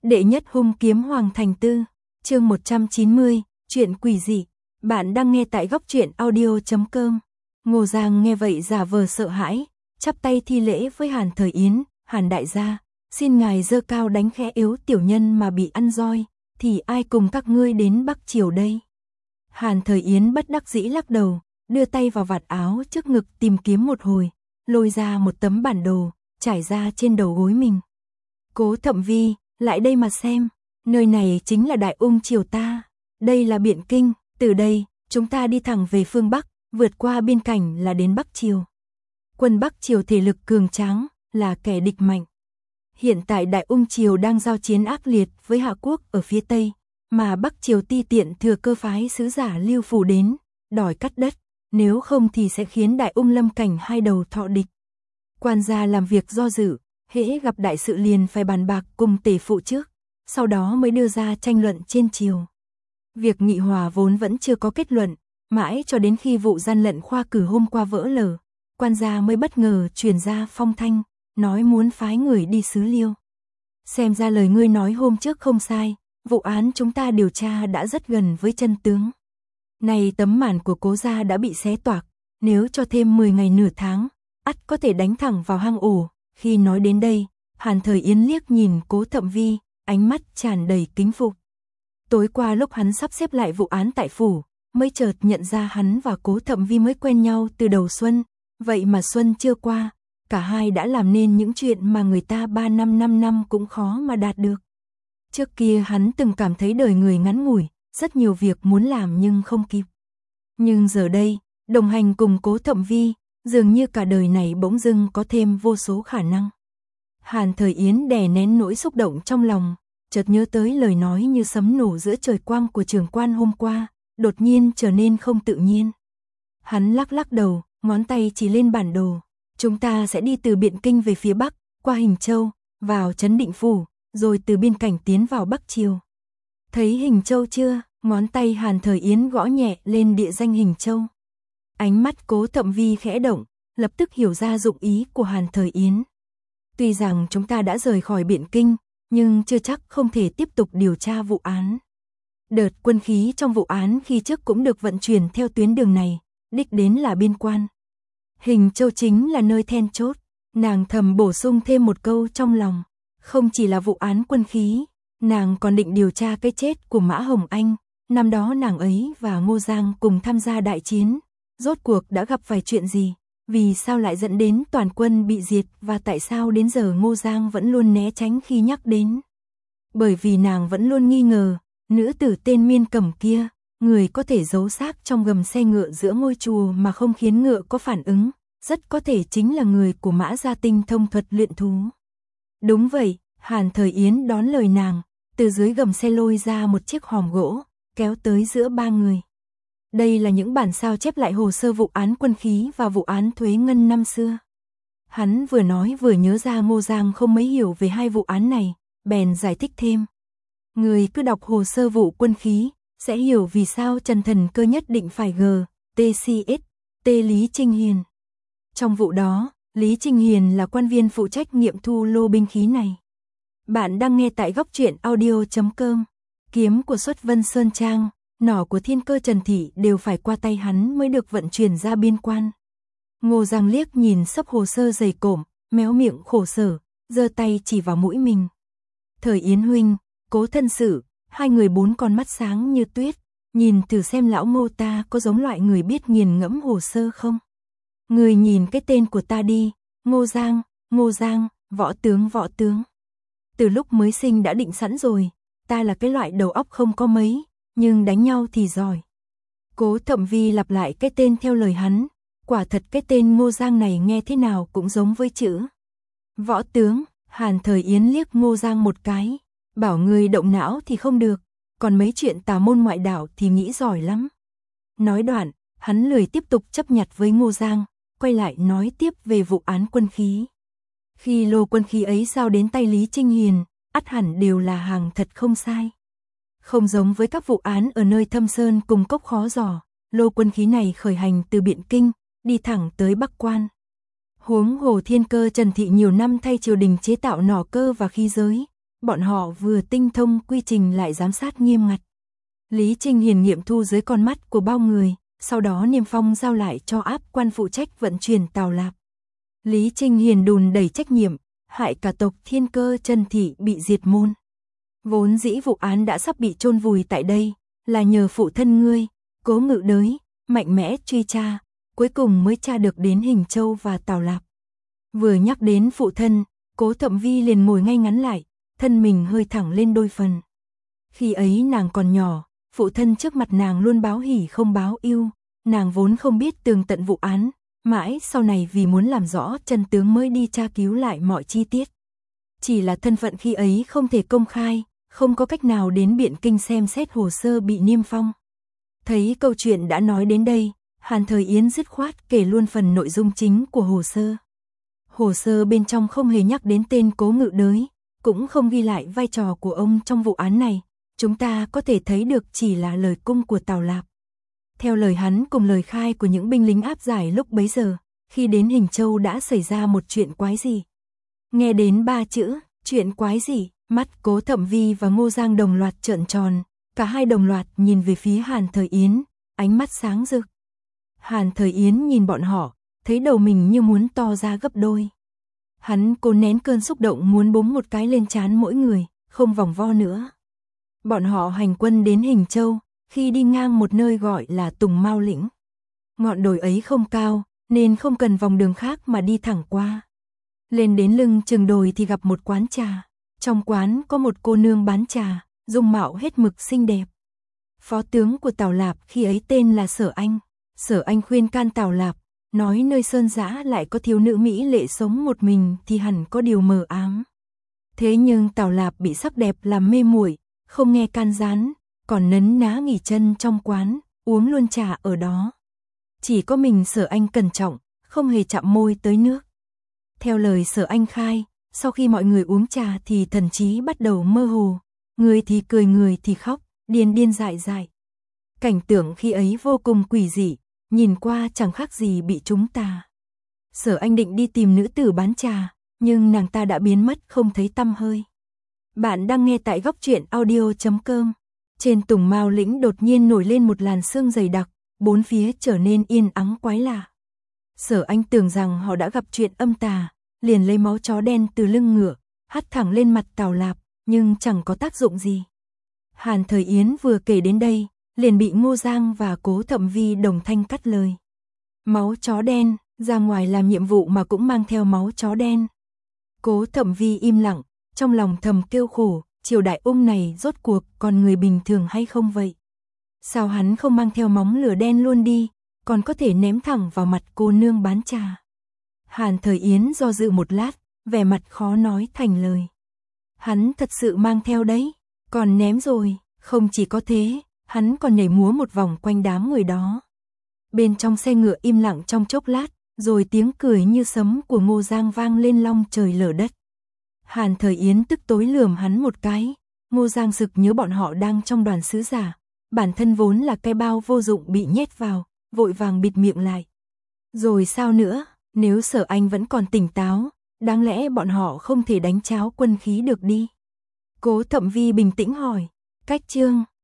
Đệ nhất hung kiếm Hoàng Thành Tư, chương 190, chuyện quỷ dị. Bạn đang nghe tại góc truyện audio.com. Ngô Giang nghe vậy giả vờ sợ hãi, chắp tay thi lễ với Hàn Thời Yến. Hàn đại gia, xin ngài giơ cao đánh khẽ yếu tiểu nhân mà bị ăn roi, thì ai cùng các ngươi đến Bắc Triều đây? Hàn Thời Yến bất đắc dĩ lắc đầu, đưa tay vào vạt áo trước ngực tìm kiếm một hồi, lôi ra một tấm bản đồ, trải ra trên đầu gối mình. Cố Thậm Vi, lại đây mà xem, nơi này chính là Đại Ung Triều ta, đây là Biện Kinh, từ đây, chúng ta đi thẳng về phương Bắc, vượt qua biên cảnh là đến Bắc Triều. Quân Bắc Triều thể lực cường tráng, là kẻ địch mạnh. Hiện tại Đại Ung Triều đang giao chiến ác liệt với Hạ Quốc ở phía Tây, mà Bắc Triều ti tiện thừa cơ phái sứ giả Lưu Phủ đến, đòi cắt đất, nếu không thì sẽ khiến Đại Ung lâm cảnh hai đầu thọ địch. Quan gia làm việc do dự, hễ gặp đại sự liền phải bàn bạc cùng tể phụ trước, sau đó mới đưa ra tranh luận trên triều. Việc nghị hòa vốn vẫn chưa có kết luận, mãi cho đến khi vụ gian lận khoa cử hôm qua vỡ lở, quan gia mới bất ngờ truyền ra phong thanh, nói muốn phái người đi xứ Liêu. Xem ra lời ngươi nói hôm trước không sai, vụ án chúng ta điều tra đã rất gần với chân tướng. Này tấm màn của Cố gia đã bị xé toạc, nếu cho thêm 10 ngày nửa tháng, ắt có thể đánh thẳng vào hang ổ. Khi nói đến đây, Hàn Thời Yến liếc nhìn Cố Thậm Vi, ánh mắt tràn đầy kính phục. Tối qua lúc hắn sắp xếp lại vụ án tại phủ, mới chợt nhận ra hắn và Cố Thậm Vi mới quen nhau từ đầu xuân, vậy mà xuân chưa qua, cả hai đã làm nên những chuyện mà người ta 3 năm 5 năm cũng khó mà đạt được. Trước kia hắn từng cảm thấy đời người ngắn ngủi, rất nhiều việc muốn làm nhưng không kịp. Nhưng giờ đây, đồng hành cùng Cố Thậm Vi, dường như cả đời này bỗng dưng có thêm vô số khả năng. Hàn Thời Yến đè nén nỗi xúc động trong lòng, chợt nhớ tới lời nói như sấm nổ giữa trời quang của trưởng quan hôm qua, đột nhiên trở nên không tự nhiên. Hắn lắc lắc đầu, ngón tay chỉ lên bản đồ. Chúng ta sẽ đi từ Biện Kinh về phía Bắc, qua Hình Châu, vào Trấn Định Phủ, rồi từ biên cảnh tiến vào Bắc Triều. Thấy Hình Châu chưa? Ngón tay Hàn Thời Yến gõ nhẹ lên địa danh Hình Châu. Ánh mắt Cố Thậm Vi khẽ động, lập tức hiểu ra dụng ý của Hàn Thời Yến. Tuy rằng chúng ta đã rời khỏi Biện Kinh, nhưng chưa chắc không thể tiếp tục điều tra vụ án. Đợt quân khí trong vụ án khi trước cũng được vận chuyển theo tuyến đường này, đích đến là biên quan. Hình Châu chính là nơi then chốt, nàng thầm bổ sung thêm một câu trong lòng. Không chỉ là vụ án quân khí, nàng còn định điều tra cái chết của Mã Hồng Anh. Năm đó nàng ấy và Ngô Giang cùng tham gia đại chiến, rốt cuộc đã gặp phải chuyện gì, vì sao lại dẫn đến toàn quân bị diệt và tại sao đến giờ Ngô Giang vẫn luôn né tránh khi nhắc đến. Bởi vì nàng vẫn luôn nghi ngờ, nữ tử tên Miên Cẩm kia, người có thể giấu xác trong gầm xe ngựa giữa ngôi chùa mà không khiến ngựa có phản ứng, rất có thể chính là người của Mã Gia Tinh thông thuật luyện thú. Đúng vậy, Hàn Thời Yến đón lời nàng, từ dưới gầm xe lôi ra một chiếc hòm gỗ, kéo tới giữa ba người. Đây là những bản sao chép lại hồ sơ vụ án quân khí và vụ án thuế ngân năm xưa. Hắn vừa nói vừa nhớ ra Ngô Giang không mấy hiểu về hai vụ án này, bèn giải thích thêm. Người cứ đọc hồ sơ vụ quân khí, sẽ hiểu vì sao Trần Thần Cơ nhất định phải GTCS, T Lý Trinh Hiền. Trong vụ đó, Lý Trinh Hiền là quan viên phụ trách nghiệm thu lô binh khí này. Bạn đang nghe tại góc truyện audio.com. Kiếm của Xuất Vân Sơn Trang, nỏ của Thiên Cơ Trần Thị đều phải qua tay hắn mới được vận chuyển ra biên quan. Ngô Giang liếc nhìn xấp hồ sơ dày cộm, méo miệng khổ sở, giơ tay chỉ vào mũi mình. Thời Yến huynh, Cố thân sự, hai người bốn con mắt sáng như tuyết, nhìn thử xem lão Ngô ta có giống loại người biết nghiền ngẫm hồ sơ không? Người nhìn cái tên của ta đi, Ngô Giang, võ tướng. Từ lúc mới sinh đã định sẵn rồi, ta là cái loại đầu óc không có mấy, nhưng đánh nhau thì giỏi. Cố Thậm Vi lặp lại cái tên theo lời hắn, quả thật cái tên Ngô Giang này nghe thế nào cũng giống với chữ võ tướng. Hàn Thời Yến liếc Ngô Giang một cái, bảo người động não thì không được, còn mấy chuyện tà môn ngoại đạo thì nghĩ giỏi lắm. Nói đoạn, hắn lười tiếp tục chấp nhặt với Ngô Giang, quay lại nói tiếp về vụ án quân khí. Khi lô quân khí ấy giao đến tay Lý Trinh Hiền, ắt hẳn đều là hàng thật không sai. Không giống với các vụ án ở nơi thâm sơn cùng cốc khó dò, lô quân khí này khởi hành từ Biện Kinh, đi thẳng tới Bắc Quan. Huống hồ Thiên Cơ Trần Thị nhiều năm thay triều đình chế tạo nỏ cơ và khí giới, bọn họ vừa tinh thông quy trình lại giám sát nghiêm ngặt. Lý Trinh Hiền nghiệm thu dưới con mắt của bao người, sau đó niêm phong giao lại cho áp quan phụ trách vận chuyển Tào Lạp. Lý Trinh Hiền đùn đẩy trách nhiệm, hại cả tộc Thiên Cơ Trần Thị bị diệt môn. Vốn dĩ vụ án đã sắp bị chôn vùi tại đây, là nhờ phụ thân ngươi, Cố Ngự Đới, mạnh mẽ truy tra, cuối cùng mới tra được đến Hình Châu và Tào Lạp. Vừa nhắc đến phụ thân, Cố Thậm Vi liền ngồi ngay ngắn lại, thân mình hơi thẳng lên đôi phần. Khi ấy nàng còn nhỏ, phụ thân trước mặt nàng luôn báo hỉ không báo ưu, nàng vốn không biết tường tận vụ án, mãi sau này vì muốn làm rõ chân tướng mới đi tra cứu lại mọi chi tiết. Chỉ là thân phận khi ấy không thể công khai, không có cách nào đến Biện Kinh xem xét hồ sơ bị niêm phong. Thấy câu chuyện đã nói đến đây, Hàn Thời Yến dứt khoát kể luôn phần nội dung chính của hồ sơ. Hồ sơ bên trong không hề nhắc đến tên Cố Ngự Đới, cũng không ghi lại vai trò của ông trong vụ án này, chúng ta có thể thấy được chỉ là lời cung của Tào Lạp. Theo lời hắn cùng lời khai của những binh lính áp giải lúc bấy giờ, khi đến Hình Châu đã xảy ra một chuyện quái gì. Nghe đến 3 chữ, chuyện quái gì, mắt Cố Thậm Vi và Ngô Giang đồng loạt trợn tròn, cả hai đồng loạt nhìn về phía Hàn Thời Yến, ánh mắt sáng rực. Hàn Thời Yến nhìn bọn họ, thấy đầu mình như muốn to ra gấp đôi. Hắn cố nén cơn xúc động muốn búng một cái lên trán mỗi người, không vòng vo nữa. Bọn họ hành quân đến Hình Châu, khi đi ngang một nơi gọi là Tùng Mao Lĩnh. Ngọn đồi ấy không cao, nên không cần vòng đường khác mà đi thẳng qua. Lên đến lưng chừng đồi thì gặp một quán trà. Trong quán có một cô nương bán trà, dung mạo hết mực xinh đẹp. Phó tướng của Tào Lạp khi ấy tên là Sở Anh. Sở Anh khuyên can Tào Lạp, nói nơi sơn dã lại có thiếu nữ mỹ lệ sống một mình thì hẳn có điều mờ ám. Thế nhưng Tào Lạp bị sắc đẹp làm mê muội, không nghe can gián, còn nấn ná nghỉ chân trong quán, uống luôn trà ở đó. Chỉ có mình Sở Anh cẩn trọng, không hề chạm môi tới nước. Theo lời Sở Anh khai, sau khi mọi người uống trà thì thần trí bắt đầu mơ hồ, người thì cười người thì khóc, điên điên dại dại. Cảnh tượng khi ấy vô cùng quỷ dị, nhìn qua chẳng khác gì bị trúng tà. Sở Anh định đi tìm nữ tử bán trà, nhưng nàng ta đã biến mất không thấy tăm hơi. Bạn đang nghe tại góc truyện audio.com. Trên Tùng Mao Lĩnh đột nhiên nổi lên một làn sương dày đặc, bốn phía trở nên yên ắng quái lạ. Sở Anh tưởng rằng họ đã gặp chuyện âm tà, liền lấy máu chó đen từ lưng ngựa, hắt thẳng lên mặt Tào Lạp, nhưng chẳng có tác dụng gì. Hàn Thời Yến vừa kể đến đây, liền bị Ngô Giang và Cố Thậm Vi đồng thanh cắt lời. Máu chó đen, ra ngoài làm nhiệm vụ mà cũng mang theo máu chó đen. Cố Thậm Vi im lặng, trong lòng thầm kêu khổ, triều đại Ung này rốt cuộc còn người bình thường hay không vậy? Sao hắn không mang theo móng lửa đen luôn đi, còn có thể ném thẳng vào mặt cô nương bán trà? Hàn Thời Yến do dự một lát, vẻ mặt khó nói thành lời. Hắn thật sự mang theo đấy, còn ném rồi, không chỉ có thế, hắn còn nhảy múa một vòng quanh đám người đó. Bên trong xe ngựa im lặng trong chốc lát, rồi tiếng cười như sấm của Ngô Giang vang lên long trời lở đất. Hàn Thời Yến tức tối lườm hắn một cái, Ngô Giang sực nhớ bọn họ đang trong đoàn sứ giả, bản thân vốn là cái bao vô dụng bị nhét vào, vội vàng bịt miệng lại. Rồi sao nữa, nếu Sở Anh vẫn còn tỉnh táo, đáng lẽ bọn họ không thể đánh cháo quân khí được đi. Cố Thậm Vi bình tĩnh hỏi, Cách Trương,